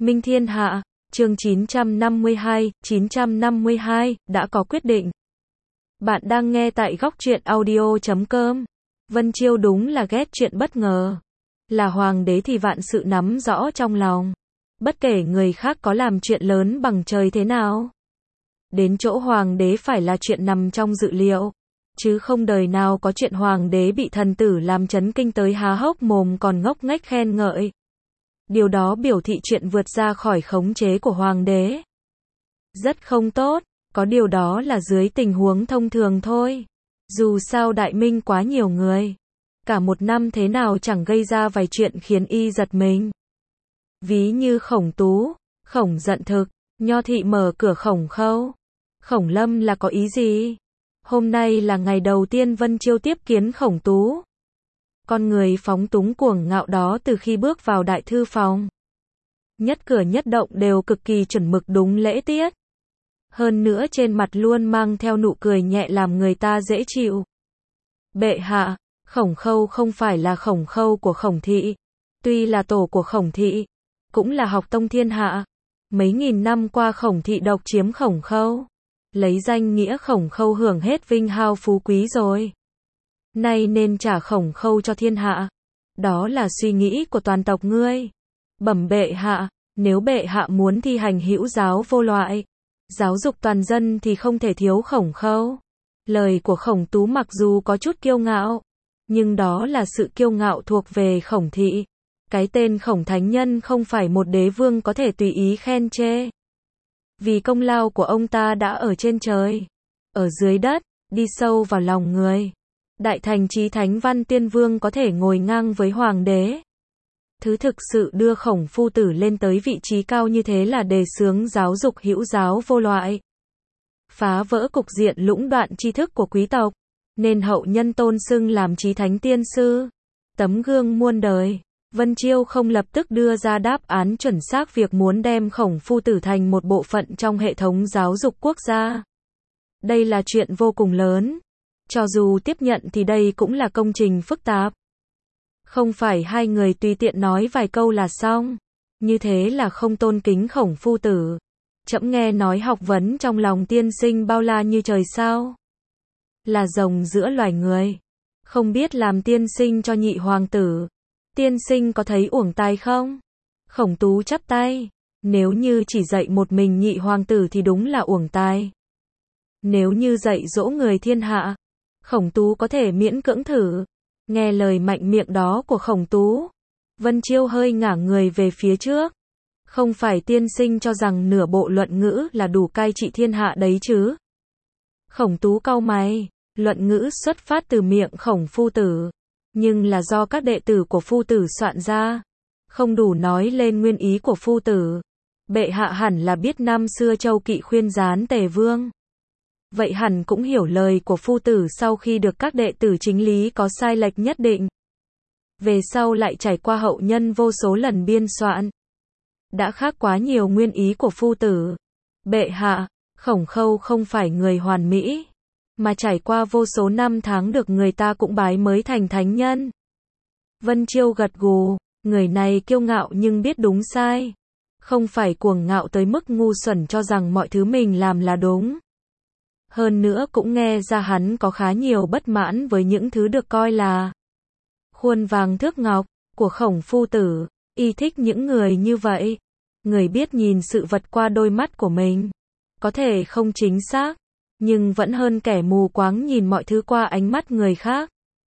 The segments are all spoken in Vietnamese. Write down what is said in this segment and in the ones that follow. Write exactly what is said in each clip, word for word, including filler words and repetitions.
Minh Thiên Hạ, chương chín trăm năm mươi hai, chín trăm năm mươi hai, đã có quyết định. Bạn đang nghe tại góc truyện audio chấm com. Vân Chiêu đúng là ghét chuyện bất ngờ. Là hoàng đế thì vạn sự nắm rõ trong lòng. Bất kể người khác có làm chuyện lớn bằng trời thế nào. Đến chỗ hoàng đế phải là chuyện nằm trong dự liệu. Chứ không đời nào có chuyện hoàng đế bị thần tử làm chấn kinh tới há hốc mồm còn ngốc nghếch khen ngợi. Điều đó biểu thị chuyện vượt ra khỏi khống chế của hoàng đế. Rất không tốt, có điều đó là dưới tình huống thông thường thôi. Dù sao Đại Minh quá nhiều người. Cả một năm thế nào chẳng gây ra vài chuyện khiến y giật mình. Ví như Khổng Tú, Khổng Giận Thực, Nho Thị mở cửa Khổng Khâu. Khổng Lâm là có ý gì? Hôm nay là ngày đầu tiên Vân Chiêu tiếp kiến Khổng Tú. Con người phóng túng cuồng ngạo đó từ khi bước vào đại thư phòng. Nhất cử nhất động đều cực kỳ chuẩn mực đúng lễ tiết. Hơn nữa trên mặt luôn mang theo nụ cười nhẹ làm người ta dễ chịu. Bệ hạ, Khổng Khâu không phải là Khổng Khâu của Khổng Thị. Tuy là tổ của Khổng Thị, cũng là học tông thiên hạ. Mấy nghìn năm qua Khổng Thị độc chiếm Khổng Khâu. Lấy danh nghĩa Khổng Khâu hưởng hết vinh hao phú quý rồi. Nay nên trả Khổng Khâu cho thiên hạ. Đó là suy nghĩ của toàn tộc ngươi. Bẩm bệ hạ, nếu bệ hạ muốn thi hành hữu giáo vô loại, giáo dục toàn dân thì không thể thiếu Khổng Khâu. Lời của Khổng Tú mặc dù có chút kiêu ngạo, nhưng đó là sự kiêu ngạo thuộc về Khổng Thị. Cái tên Khổng Thánh Nhân không phải một đế vương có thể tùy ý khen chê. Vì công lao của ông ta đã ở trên trời, ở dưới đất, đi sâu vào lòng người. Đại thành chí thánh văn tiên vương có thể ngồi ngang với hoàng đế. Thứ thực sự đưa Khổng phu tử lên tới vị trí cao như thế là đề xướng giáo dục hữu giáo vô loại. Phá vỡ cục diện lũng đoạn tri thức của quý tộc, nên hậu nhân tôn xưng làm chí thánh tiên sư. Tấm gương muôn đời. Vân Chiêu không lập tức đưa ra đáp án chuẩn xác việc muốn đem Khổng phu tử thành một bộ phận trong hệ thống giáo dục quốc gia. Đây là chuyện vô cùng lớn. Cho dù tiếp nhận thì đây cũng là công trình phức tạp. Không phải hai người tùy tiện nói vài câu là xong. Như thế là không tôn kính Khổng phu tử. Trẫm nghe nói học vấn trong lòng tiên sinh bao la như trời sao. Là rồng giữa loài người. Không biết làm tiên sinh cho nhị hoàng tử. Tiên sinh có thấy uổng tài không? Khổng Tú chắp tay. Nếu như chỉ dạy một mình nhị hoàng tử thì đúng là uổng tài. Nếu như dạy dỗ người thiên hạ, Khổng Tú có thể miễn cưỡng thử. Nghe lời mạnh miệng đó của Khổng Tú, Vân Chiêu hơi ngả người về phía trước. Không phải tiên sinh cho rằng nửa bộ luận ngữ là đủ cai trị thiên hạ đấy chứ? Khổng Tú cau mày, luận ngữ xuất phát từ miệng Khổng phu tử, nhưng là do các đệ tử của phu tử soạn ra, không đủ nói lên nguyên ý của phu tử. Bệ hạ hẳn là biết năm xưa Châu Kỵ khuyên gián Tề Vương. Vậy hẳn cũng hiểu lời của phu tử sau khi được các đệ tử chính lý có sai lệch nhất định. Về sau lại trải qua hậu nhân vô số lần biên soạn. Đã khác quá nhiều nguyên ý của phu tử. Bệ hạ, Khổng Khâu không phải người hoàn mỹ, mà trải qua vô số năm tháng được người ta cũng bái mới thành thánh nhân. Vân Chiêu gật gù, người này kiêu ngạo nhưng biết đúng sai. Không phải cuồng ngạo tới mức ngu xuẩn cho rằng mọi thứ mình làm là đúng. Hơn nữa cũng nghe ra hắn có khá nhiều bất mãn với những thứ được coi là khuôn vàng thước ngọc của Khổng phu tử. Y thích những người như vậy. Người biết nhìn sự vật qua đôi mắt của mình. Có thể không chính xác, nhưng vẫn hơn kẻ mù quáng nhìn mọi thứ qua ánh mắt người khác.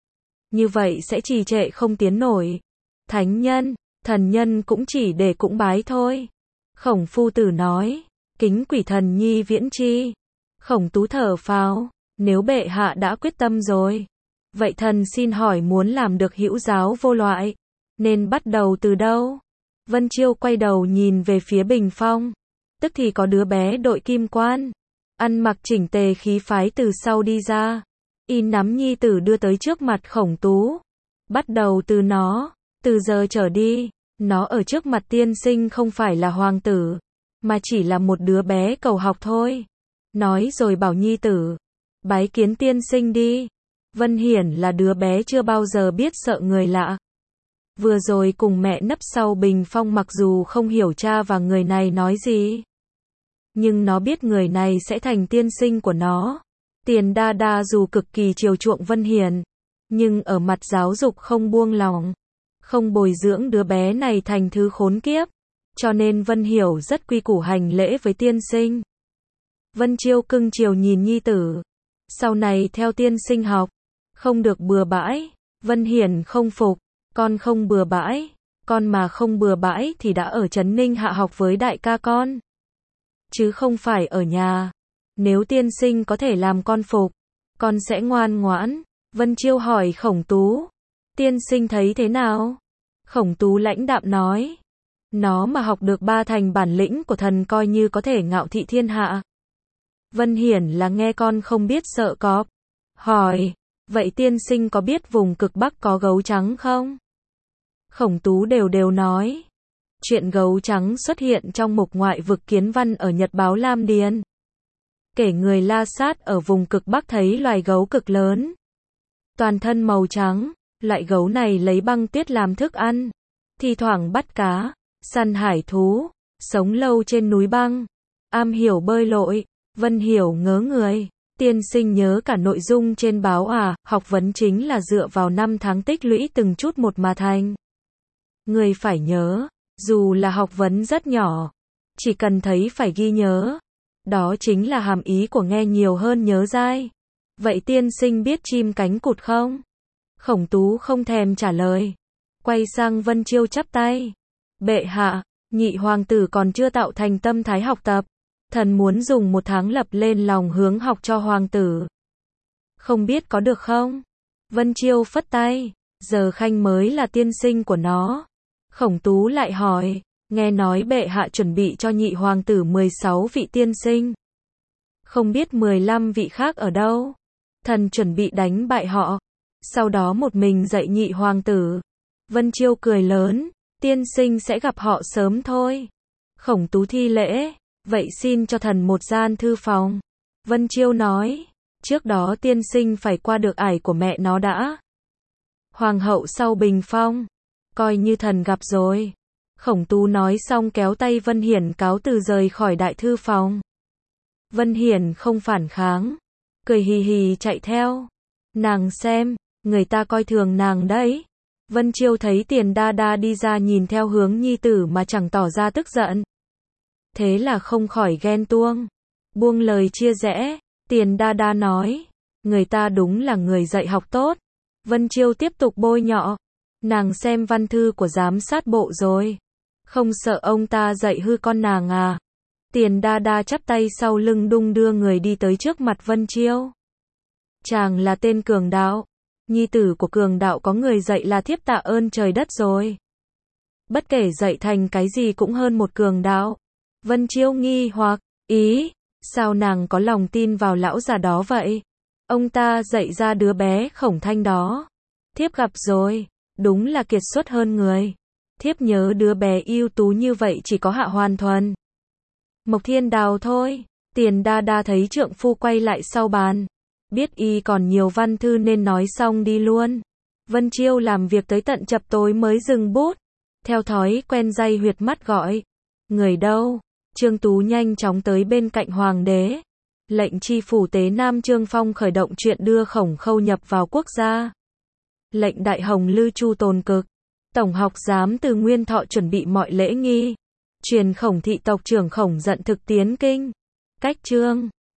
Như vậy sẽ trì trệ không tiến nổi. Thánh nhân, thần nhân cũng chỉ để cũng bái thôi. Khổng phu tử nói, kính quỷ thần nhi viễn chi. Khổng Tú thở phào, nếu bệ hạ đã quyết tâm rồi, vậy thần xin hỏi muốn làm được hữu giáo vô loại, nên bắt đầu từ đâu? Vân Chiêu quay đầu nhìn về phía bình phong, tức thì có đứa bé đội kim quan, ăn mặc chỉnh tề khí phái từ sau đi ra. Y nắm nhi tử đưa tới trước mặt Khổng Tú. Bắt đầu từ nó, từ giờ trở đi, nó ở trước mặt tiên sinh không phải là hoàng tử, mà chỉ là một đứa bé cầu học thôi. Nói rồi bảo nhi tử, bái kiến tiên sinh đi. Vân Hiển là đứa bé chưa bao giờ biết sợ người lạ. Vừa rồi cùng mẹ nấp sau bình phong mặc dù không hiểu cha và người này nói gì. Nhưng nó biết người này sẽ thành tiên sinh của nó. Tiền Đa Đa dù cực kỳ chiều chuộng Vân Hiển, nhưng ở mặt giáo dục không buông lòng, không bồi dưỡng đứa bé này thành thứ khốn kiếp. Cho nên Vân Hiểu rất quy củ hành lễ với tiên sinh. Vân Chiêu cưng chiều nhìn nhi tử. Sau này theo tiên sinh học, không được bừa bãi. Vân Hiển không phục, con không bừa bãi, con mà không bừa bãi thì đã ở Trấn Ninh Hạ học với đại ca con, chứ không phải ở nhà. Nếu tiên sinh có thể làm con phục, con sẽ ngoan ngoãn. Vân Chiêu hỏi Khổng Tú, tiên sinh thấy thế nào? Khổng Tú lãnh đạm nói, nó mà học được ba thành bản lĩnh của thần coi như có thể ngạo thị thiên hạ. Vân Hiển là nghe con không biết sợ cọp. Hỏi, vậy tiên sinh có biết vùng cực Bắc có gấu trắng không? Khổng Tú đều đều nói. Chuyện gấu trắng xuất hiện trong mục ngoại vực kiến văn ở Nhật báo Lam Điền. Kể người La Sát ở vùng cực Bắc thấy loài gấu cực lớn. Toàn thân màu trắng, loại gấu này lấy băng tuyết làm thức ăn. Thi thoảng bắt cá, săn hải thú, sống lâu trên núi băng. Am hiểu bơi lội. Vân Hiểu ngớ người. Tiên sinh nhớ cả nội dung trên báo à, học vấn chính là dựa vào năm tháng tích lũy từng chút một mà thành. Người phải nhớ, dù là học vấn rất nhỏ, chỉ cần thấy phải ghi nhớ. Đó chính là hàm ý của nghe nhiều hơn nhớ dai. Vậy tiên sinh biết chim cánh cụt không? Khổng Tú không thèm trả lời. Quay sang Vân Chiêu chắp tay. Bệ hạ, nhị hoàng tử còn chưa tạo thành tâm thái học tập. Thần muốn dùng một tháng lập lên lòng hướng học cho hoàng tử. Không biết có được không? Vân Chiêu phất tay. Giờ Khanh mới là tiên sinh của nó. Khổng Tú lại hỏi. Nghe nói bệ hạ chuẩn bị cho nhị hoàng tử mười sáu vị tiên sinh. Không biết mười lăm vị khác ở đâu. Thần chuẩn bị đánh bại họ. Sau đó một mình dạy nhị hoàng tử. Vân Chiêu cười lớn. Tiên sinh sẽ gặp họ sớm thôi. Khổng Tú thi lễ. Vậy xin cho thần một gian thư phòng. Vân Chiêu nói. Trước đó tiên sinh phải qua được ải của mẹ nó đã. Hoàng hậu sau bình phong. Coi như thần gặp rồi. Khổng Tú nói xong kéo tay Vân Hiển cáo từ rời khỏi đại thư phòng. Vân Hiển không phản kháng. Cười hì hì chạy theo. Nàng xem, người ta coi thường nàng đấy. Vân Chiêu thấy Tiền Đa Đa đi ra nhìn theo hướng nhi tử mà chẳng tỏ ra tức giận. Thế là không khỏi ghen tuông. Buông lời chia rẽ, Tiền Đa Đa nói. Người ta đúng là người dạy học tốt. Vân Chiêu tiếp tục bôi nhọ. Nàng xem văn thư của giám sát bộ rồi. Không sợ ông ta dạy hư con nàng à? Tiền Đa Đa chắp tay sau lưng đung đưa người đi tới trước mặt Vân Chiêu. Chàng là tên Cường Đạo. Nhi tử của Cường Đạo có người dạy là thiếp tạ ơn trời đất rồi. Bất kể dạy thành cái gì cũng hơn một Cường Đạo. Vân Chiêu nghi hoặc, ý, sao nàng có lòng tin vào lão già đó vậy? Ông ta dạy ra đứa bé Khổng Thanh đó. Thiếp gặp rồi, đúng là kiệt xuất hơn người. Thiếp nhớ đứa bé ưu tú như vậy chỉ có Hạ Hoàn Thuần, Mộc Thiên Đào thôi. Tiền Đa Đa thấy trượng phu quay lại sau bàn. Biết y còn nhiều văn thư nên nói xong đi luôn. Vân Chiêu làm việc tới tận chập tối mới dừng bút. Theo thói quen day huyệt mắt gọi. Người đâu? Trương Tú nhanh chóng tới bên cạnh hoàng đế. Lệnh chi phủ tế Nam Trương Phong khởi động chuyện đưa Khổng Khâu nhập vào quốc gia. Lệnh đại hồng Lư Chu tồn cực. Tổng học giám từ Nguyên Thọ chuẩn bị mọi lễ nghi. Truyền Khổng thị tộc trưởng Khổng Dận thực tiến kinh. Cách chương